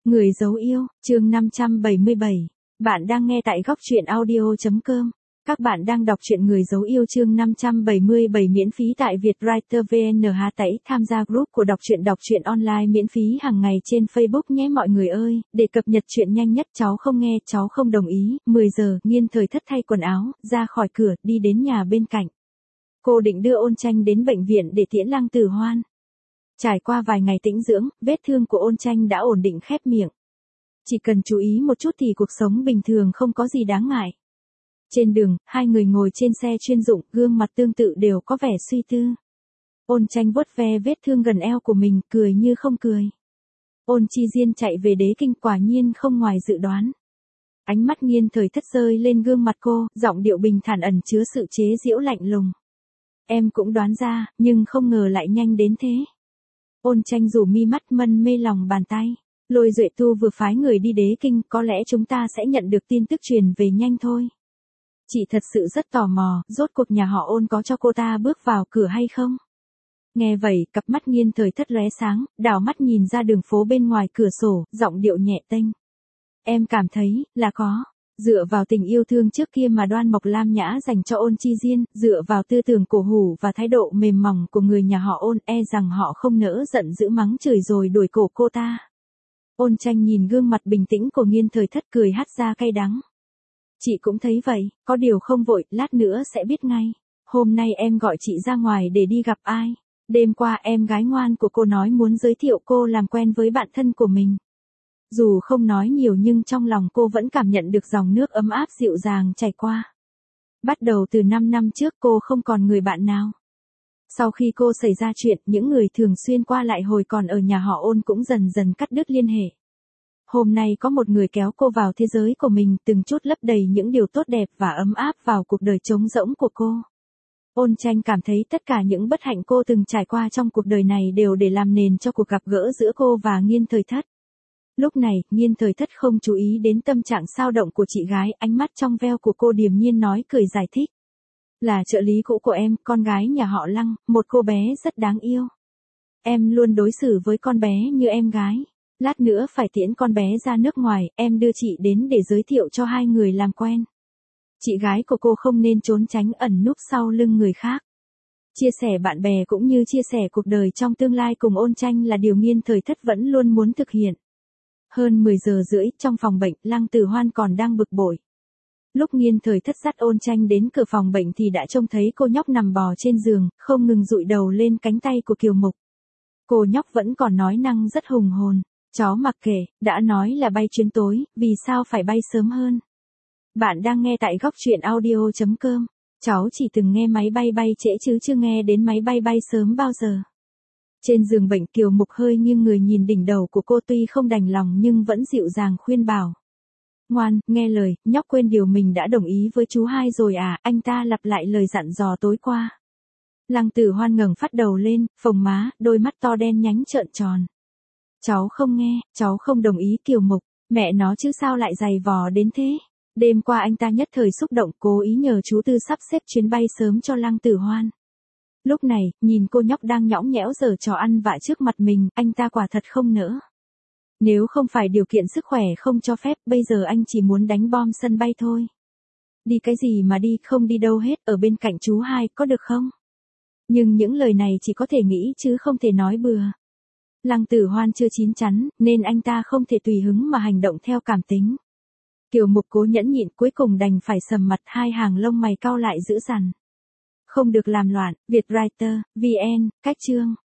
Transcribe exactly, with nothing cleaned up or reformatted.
Người dấu yêu, chương năm trăm bảy mươi bảy. Bạn đang nghe tại góc truyện audio chấm com. Các bạn đang đọc truyện Người dấu yêu chương năm trăm bảy mươi bảy miễn phí tại Vietwriter vê en hát tẩy. Tham gia group của đọc truyện đọc truyện online miễn phí hàng ngày trên Facebook nhé mọi người ơi. Để cập nhật truyện nhanh nhất, cháu không nghe, cháu không đồng ý. mười giờ, Nghiên Thời Thất thay quần áo, ra khỏi cửa, đi đến nhà bên cạnh. Cô định đưa Ôn Tranh đến bệnh viện để tiễn Lăng Tử Hoan. Trải qua vài ngày tĩnh dưỡng, vết thương của Ôn Tranh đã ổn định khép miệng. Chỉ cần chú ý một chút thì cuộc sống bình thường không có gì đáng ngại. Trên đường, hai người ngồi trên xe chuyên dụng, gương mặt tương tự đều có vẻ suy tư. Ôn Tranh vuốt ve vết thương gần eo của mình, cười như không cười. Ôn Chi Diên chạy về Đế Kinh, quả nhiên không ngoài dự đoán. Ánh mắt Nghiên Thời Thất rơi lên gương mặt cô, giọng điệu bình thản ẩn chứa sự chế giễu lạnh lùng. Em cũng đoán ra, nhưng không ngờ lại nhanh đến thế. Ôn Tranh rủ mi mắt, mân mê lòng bàn tay. Lôi Duệ Tu vừa phái người đi Đế Kinh, có lẽ chúng ta sẽ nhận được tin tức truyền về nhanh thôi. Chị thật sự rất tò mò, rốt cuộc nhà họ Ôn có cho cô ta bước vào cửa hay không? Nghe vậy, cặp mắt Nghiên Thời Thất lóe sáng, đảo mắt nhìn ra đường phố bên ngoài cửa sổ, giọng điệu nhẹ tênh. Em cảm thấy, là có. Dựa vào tình yêu thương trước kia mà Đoan Mộc Lam Nhã dành cho Ôn Chi Diên, dựa vào tư tưởng cổ hủ và thái độ mềm mỏng của người nhà họ Ôn, e rằng họ không nỡ giận dữ mắng chửi rồi đuổi cổ cô ta. Ôn Tranh nhìn gương mặt bình tĩnh của Nghiên Thời Thất, cười hắt ra cay đắng. Chị cũng thấy vậy, có điều không vội, lát nữa sẽ biết ngay. Hôm nay em gọi chị ra ngoài để đi gặp ai. Đêm qua em gái ngoan của cô nói muốn giới thiệu cô làm quen với bạn thân của mình. Dù không nói nhiều nhưng trong lòng cô vẫn cảm nhận được dòng nước ấm áp dịu dàng chảy qua. Bắt đầu từ năm năm trước cô không còn người bạn nào. Sau khi cô xảy ra chuyện, những người thường xuyên qua lại hồi còn ở nhà họ Ôn cũng dần dần cắt đứt liên hệ. Hôm nay có một người kéo cô vào thế giới của mình, từng chút lấp đầy những điều tốt đẹp và ấm áp vào cuộc đời trống rỗng của cô. Ôn Tranh cảm thấy tất cả những bất hạnh cô từng trải qua trong cuộc đời này đều để làm nền cho cuộc gặp gỡ giữa cô và Nghiên Thời Thất. Lúc này, Nghiên Thời Thất không chú ý đến tâm trạng xao động của chị gái, ánh mắt trong veo của cô điềm nhiên nói cười giải thích. Là trợ lý cũ của em, con gái nhà họ Lăng, một cô bé rất đáng yêu. Em luôn đối xử với con bé như em gái. Lát nữa phải tiễn con bé ra nước ngoài, em đưa chị đến để giới thiệu cho hai người làm quen. Chị gái của cô không nên trốn tránh ẩn núp sau lưng người khác. Chia sẻ bạn bè cũng như chia sẻ cuộc đời trong tương lai cùng Ôn Tranh là điều Nghiên Thời Thất vẫn luôn muốn thực hiện. Hơn mười giờ rưỡi, trong phòng bệnh, Lăng Tử Hoan còn đang bực bội. Lúc Nghiên Thời Thất dắt Ôn Tranh đến cửa phòng bệnh thì đã trông thấy cô nhóc nằm bò trên giường, không ngừng dụi đầu lên cánh tay của Kiều Mục. Cô nhóc vẫn còn nói năng rất hùng hồn. Chó mặc kệ, đã nói là bay chuyến tối, vì sao phải bay sớm hơn? Bạn đang nghe tại góc truyện audio chấm com. Cháu chỉ từng nghe máy bay bay trễ chứ chưa nghe đến máy bay bay sớm bao giờ. Trên giường bệnh, Kiều Mục hơi nghiêng người nhìn đỉnh đầu của cô, tuy không đành lòng nhưng vẫn dịu dàng khuyên bảo. Ngoan, nghe lời, nhóc quên điều mình đã đồng ý với chú hai rồi à, anh ta lặp lại lời dặn dò tối qua. Lăng Tử Hoan ngẩng phát đầu lên, phồng má, đôi mắt to đen nhánh trợn tròn. Cháu không nghe, cháu không đồng ý. Kiều Mục, mẹ nó chứ sao lại giày vò đến thế. Đêm qua anh ta nhất thời xúc động, cố ý nhờ chú Tư sắp xếp chuyến bay sớm cho Lăng Tử Hoan. Lúc này, nhìn cô nhóc đang nhõng nhẽo giở trò ăn vạ trước mặt mình, anh ta quả thật không nỡ. Nếu không phải điều kiện sức khỏe không cho phép, bây giờ anh chỉ muốn đánh bom sân bay thôi. Đi cái gì mà đi, không đi đâu hết, ở bên cạnh chú hai, có được không? Nhưng những lời này chỉ có thể nghĩ chứ không thể nói bừa. Lăng Tử Hoan chưa chín chắn, nên anh ta không thể tùy hứng mà hành động theo cảm tính. Kiều Mục cố nhẫn nhịn, cuối cùng đành phải sầm mặt, hai hàng lông mày cau lại dữ dằn. Không được làm loạn. Vietwriter, vê en, cách chương.